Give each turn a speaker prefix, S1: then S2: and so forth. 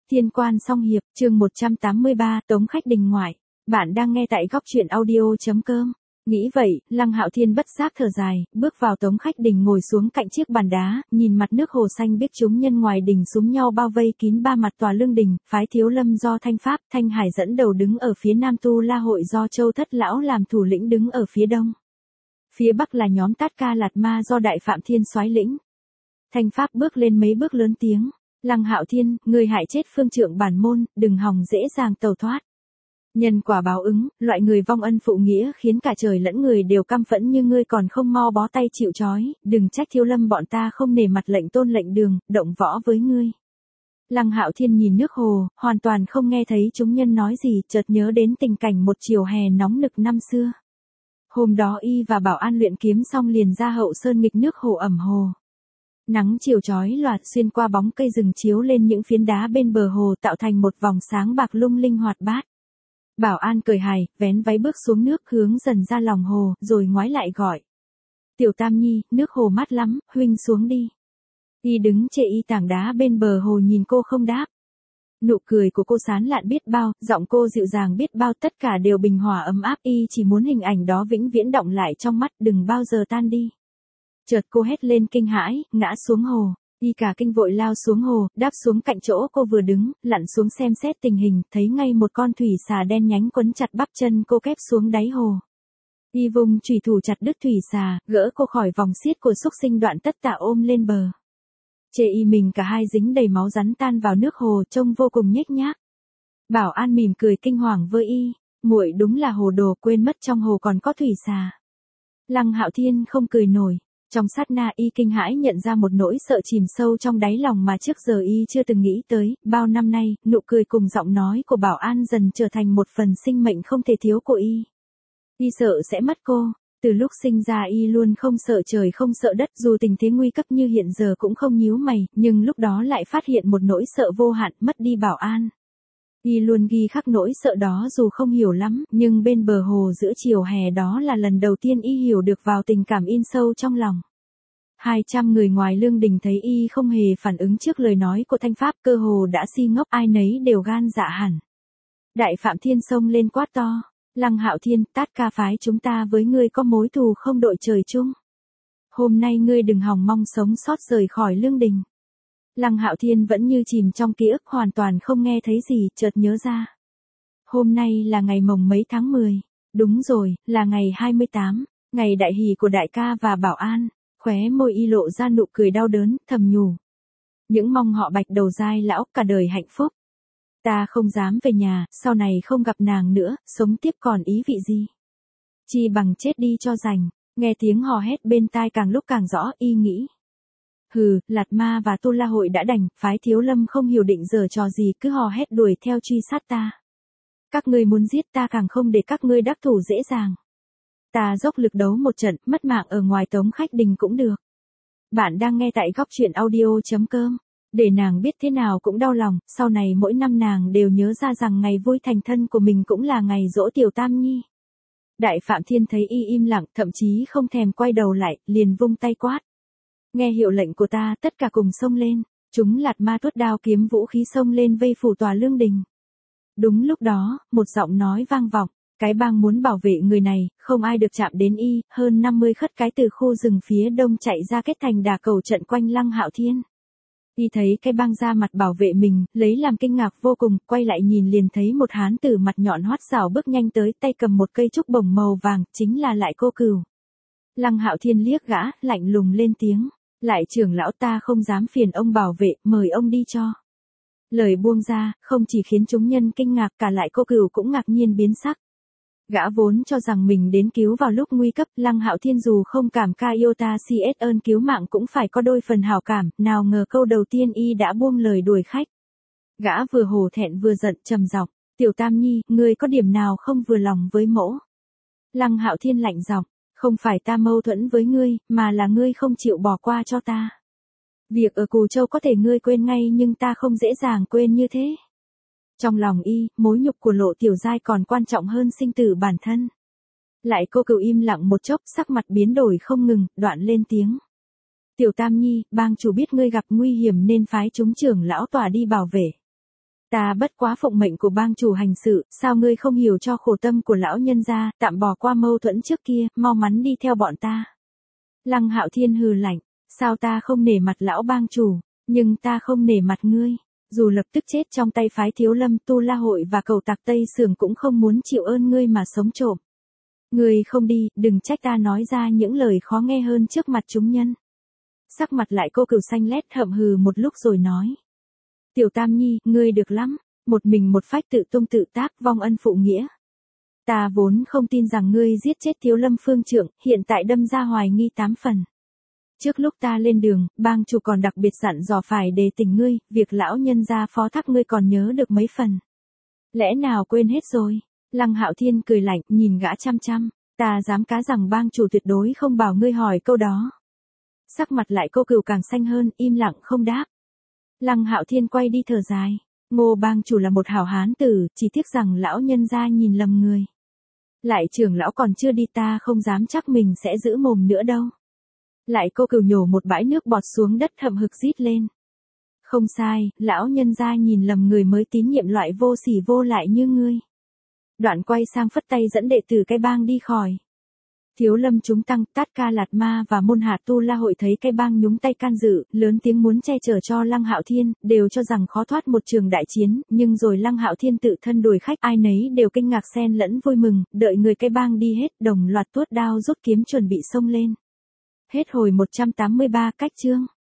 S1: Thiên Quan Song Hiệp, chương 183, Tống Khách Đình Ngoại. Bạn đang nghe tại góc truyện audio.com. Nghĩ vậy, Lăng Hạo Thiên bất giác thở dài, bước vào Tống Khách Đình ngồi xuống cạnh chiếc bàn đá, nhìn mặt nước hồ xanh biếc chúng nhân ngoài đình xúm nhau bao vây kín ba mặt tòa lương đình, phái Thiếu Lâm do Thanh Pháp, Thanh Hải dẫn đầu đứng ở phía nam, Tu La hội do Châu Thất Lão làm thủ lĩnh đứng ở phía đông. Phía bắc là nhóm Tát Ca Lạt Ma do Đại Phạm Thiên soái lĩnh. Thanh Pháp bước lên mấy bước lớn tiếng. Lăng Hạo Thiên, người hại chết phương trượng bản môn, đừng hòng dễ dàng tẩu thoát. Nhân quả báo ứng, loại người vong ân phụ nghĩa khiến cả trời lẫn người đều căm phẫn, như ngươi còn không mau bó tay chịu trói, đừng trách Thiếu Lâm bọn ta không nể mặt lệnh tôn lệnh đường, động võ với ngươi. Lăng Hạo Thiên nhìn nước hồ, hoàn toàn không nghe thấy chúng nhân nói gì, chợt nhớ đến tình cảnh một chiều hè nóng nực năm xưa. Hôm đó y và Bảo An luyện kiếm xong liền ra Hậu Sơn nghịch nước hồ ẩm hồ. Nắng chiều chói lòa xuyên qua bóng cây rừng chiếu lên những phiến đá bên bờ hồ tạo thành một vòng sáng bạc lung linh hoạt bát. Bảo An cười hài, vén váy bước xuống nước hướng dần ra lòng hồ, rồi ngoái lại gọi. Tiểu Tam Nhi, nước hồ mát lắm, huynh xuống đi. Y đứng chệ y tảng đá bên bờ hồ nhìn cô không đáp. Nụ cười của cô sán lạn biết bao, giọng cô dịu dàng biết bao, tất cả đều bình hòa ấm áp, y chỉ muốn hình ảnh đó vĩnh viễn đọng lại trong mắt, đừng bao giờ tan đi. Chợt cô hét lên kinh hãi, ngã xuống hồ. Y cả kinh vội lao xuống hồ, đáp xuống cạnh chỗ cô vừa đứng, lặn xuống xem xét tình hình, thấy ngay một con thủy xà đen nhánh quấn chặt bắp chân cô kép xuống đáy hồ. Y vùng chùy thủ chặt đứt thủy xà, gỡ cô khỏi vòng xiết của xúc sinh, đoạn tất tả ôm lên bờ. Chê y mình cả hai dính đầy máu rắn tan vào nước hồ, trông vô cùng nhếch nhác. Bảo An mỉm cười kinh hoàng với y, muội đúng là hồ đồ, quên mất trong hồ còn có thủy xà. Lăng Hạo Thiên không cười nổi. Trong sát na y kinh hãi nhận ra một nỗi sợ chìm sâu trong đáy lòng mà trước giờ y chưa từng nghĩ tới, bao năm nay, nụ cười cùng giọng nói của Bảo An dần trở thành một phần sinh mệnh không thể thiếu của y. Y sợ sẽ mất cô, từ lúc sinh ra y luôn không sợ trời không sợ đất, dù tình thế nguy cấp như hiện giờ cũng không nhíu mày, nhưng lúc đó lại phát hiện một nỗi sợ vô hạn, mất đi Bảo An. Y luôn ghi khắc nỗi sợ đó dù không hiểu lắm, nhưng bên bờ hồ giữa chiều hè đó là lần đầu tiên y hiểu được vào tình cảm in sâu trong lòng. 200 người ngoài lương đình thấy y không hề phản ứng trước lời nói của Thanh Pháp, cơ hồ đã si ngốc, ai nấy đều gan dạ hẳn. Đại Phạm Thiên xông lên quát to, Lăng Hạo Thiên, Tát Ca phái chúng ta với ngươi có mối thù không đội trời chung. Hôm nay ngươi đừng hòng mong sống sót rời khỏi lương đình. Lăng Hạo Thiên vẫn như chìm trong ký ức, hoàn toàn không nghe thấy gì, chợt nhớ ra. Hôm nay là ngày mồng mấy tháng 10. Đúng rồi, là ngày 28, ngày đại hỷ của đại ca và Bảo An. Khóe môi y lộ ra nụ cười đau đớn, thầm nhủ. Những mong họ Bạch đầu dai lão cả đời hạnh phúc. Ta không dám về nhà, sau này không gặp nàng nữa, sống tiếp còn ý vị gì. Chi bằng chết đi cho rành. Nghe tiếng hò hét bên tai càng lúc càng rõ, y nghĩ. Hừ, Lạt Ma và Tu La hội đã đành, phái Thiếu Lâm không hiểu định giở trò gì, cứ hò hét đuổi theo truy sát ta. Các ngươi muốn giết ta càng không để các ngươi đắc thủ dễ dàng. Ta dốc lực đấu một trận, mất mạng ở ngoài Tống Khách Đình cũng được. Bạn đang nghe tại góc truyện audio.com. Để nàng biết thế nào cũng đau lòng, sau này mỗi năm nàng đều nhớ ra rằng ngày vui thành thân của mình cũng là ngày giỗ Tiểu Tam Nhi. Đại Phạm Thiên thấy y im lặng, thậm chí không thèm quay đầu lại, liền vung tay quát. Nghe hiệu lệnh của ta, tất cả cùng xông lên. Chúng Lạt Ma tuốt đao kiếm vũ khí xông lên vây phủ tòa lương đình. Đúng lúc đó, một giọng nói vang vọng. Cái bang muốn bảo vệ người này, không ai được chạm đến y, hơn 50 khất cái từ khu rừng phía đông chạy ra kết thành đà cầu trận quanh Lăng Hạo Thiên. Y thấy cái bang ra mặt bảo vệ mình, lấy làm kinh ngạc vô cùng, quay lại nhìn liền thấy một hán tử mặt nhọn hoắt rảo bước nhanh tới, tay cầm một cây trúc bổng màu vàng, chính là Lại Cô Cửu. Lăng Hạo Thiên liếc gã, lạnh lùng lên tiếng, Lại trưởng lão, ta không dám phiền ông bảo vệ, mời ông đi cho. Lời buông ra, không chỉ khiến chúng nhân kinh ngạc, cả Lại Cô Cửu cũng ngạc nhiên biến sắc. Gã vốn cho rằng mình đến cứu vào lúc nguy cấp, Lăng Hạo Thiên dù không cảm ca iota cs ơn cứu mạng cũng phải có đôi phần hảo cảm, nào ngờ câu đầu tiên y đã buông lời đuổi khách. Gã vừa hổ thẹn vừa giận, trầm giọng, Tiểu Tam Nhi, ngươi có điểm nào không vừa lòng với mỗ? Lăng Hạo Thiên lạnh giọng, không phải ta mâu thuẫn với ngươi, mà là ngươi không chịu bỏ qua cho ta. Việc ở Cù Châu có thể ngươi quên ngay, nhưng ta không dễ dàng quên như thế. Trong lòng y, mối nhục của Lộ Tiểu Giai còn quan trọng hơn sinh tử bản thân. Lại Cô Cửu im lặng một chốc, sắc mặt biến đổi không ngừng, đoạn lên tiếng. Tiểu Tam Nhi, bang chủ biết ngươi gặp nguy hiểm nên phái chúng trưởng lão tòa đi bảo vệ. Ta bất quá phụng mệnh của bang chủ hành sự, sao ngươi không hiểu cho khổ tâm của lão nhân gia, tạm bỏ qua mâu thuẫn trước kia, mau mắn đi theo bọn ta. Lăng Hạo Thiên hừ lạnh, sao ta không nể mặt lão bang chủ, nhưng ta không nể mặt ngươi. Dù lập tức chết trong tay phái Thiếu Lâm Tu La Hội và Cầu Tạc Tây Sưởng cũng không muốn chịu ơn ngươi mà sống trộm. Ngươi không đi, đừng trách ta nói ra những lời khó nghe hơn trước mặt chúng nhân. Sắc mặt lại cô cừu xanh lét hậm hừ một lúc rồi nói. Tiểu Tam Nhi, ngươi được lắm, một mình một phách tự tung tự tác vong ân phụ nghĩa. Ta vốn không tin rằng ngươi giết chết Thiếu Lâm phương trượng, hiện tại đâm ra hoài nghi 8 phần. Trước lúc ta lên đường, bang chủ còn đặc biệt dặn dò phải đề tỉnh ngươi, việc lão nhân gia phó thác ngươi còn nhớ được mấy phần. Lẽ nào quên hết rồi? Lăng Hạo Thiên cười lạnh, nhìn gã chăm chăm, ta dám cá rằng bang chủ tuyệt đối không bảo ngươi hỏi câu đó. Sắc mặt lại cô cừu càng xanh hơn, im lặng không đáp. Lăng Hạo Thiên quay đi thở dài, Ngô bang chủ là một hảo hán tử, chỉ tiếc rằng lão nhân gia nhìn lầm người. Lại trưởng lão còn chưa đi, ta không dám chắc mình sẽ giữ mồm nữa đâu. Lại cô cừu nhổ một bãi nước bọt xuống đất hậm hực rít lên. Không sai, lão nhân gia nhìn lầm người mới tín nhiệm loại vô sỉ vô lại như ngươi. Đoạn quay sang phất tay dẫn đệ tử cái bang đi khỏi. Thiếu Lâm chúng tăng, Tát Ca Lạt Ma và môn hạ Tu La Hội thấy cái bang nhúng tay can dự, lớn tiếng muốn che chở cho Lăng Hạo Thiên, đều cho rằng khó thoát một trường đại chiến, nhưng rồi Lăng Hạo Thiên tự thân đuổi khách, ai nấy đều kinh ngạc xen lẫn vui mừng, đợi người cái bang đi hết, đồng loạt tuốt đao rút kiếm chuẩn bị xông lên. Hết hồi 183 cách chương.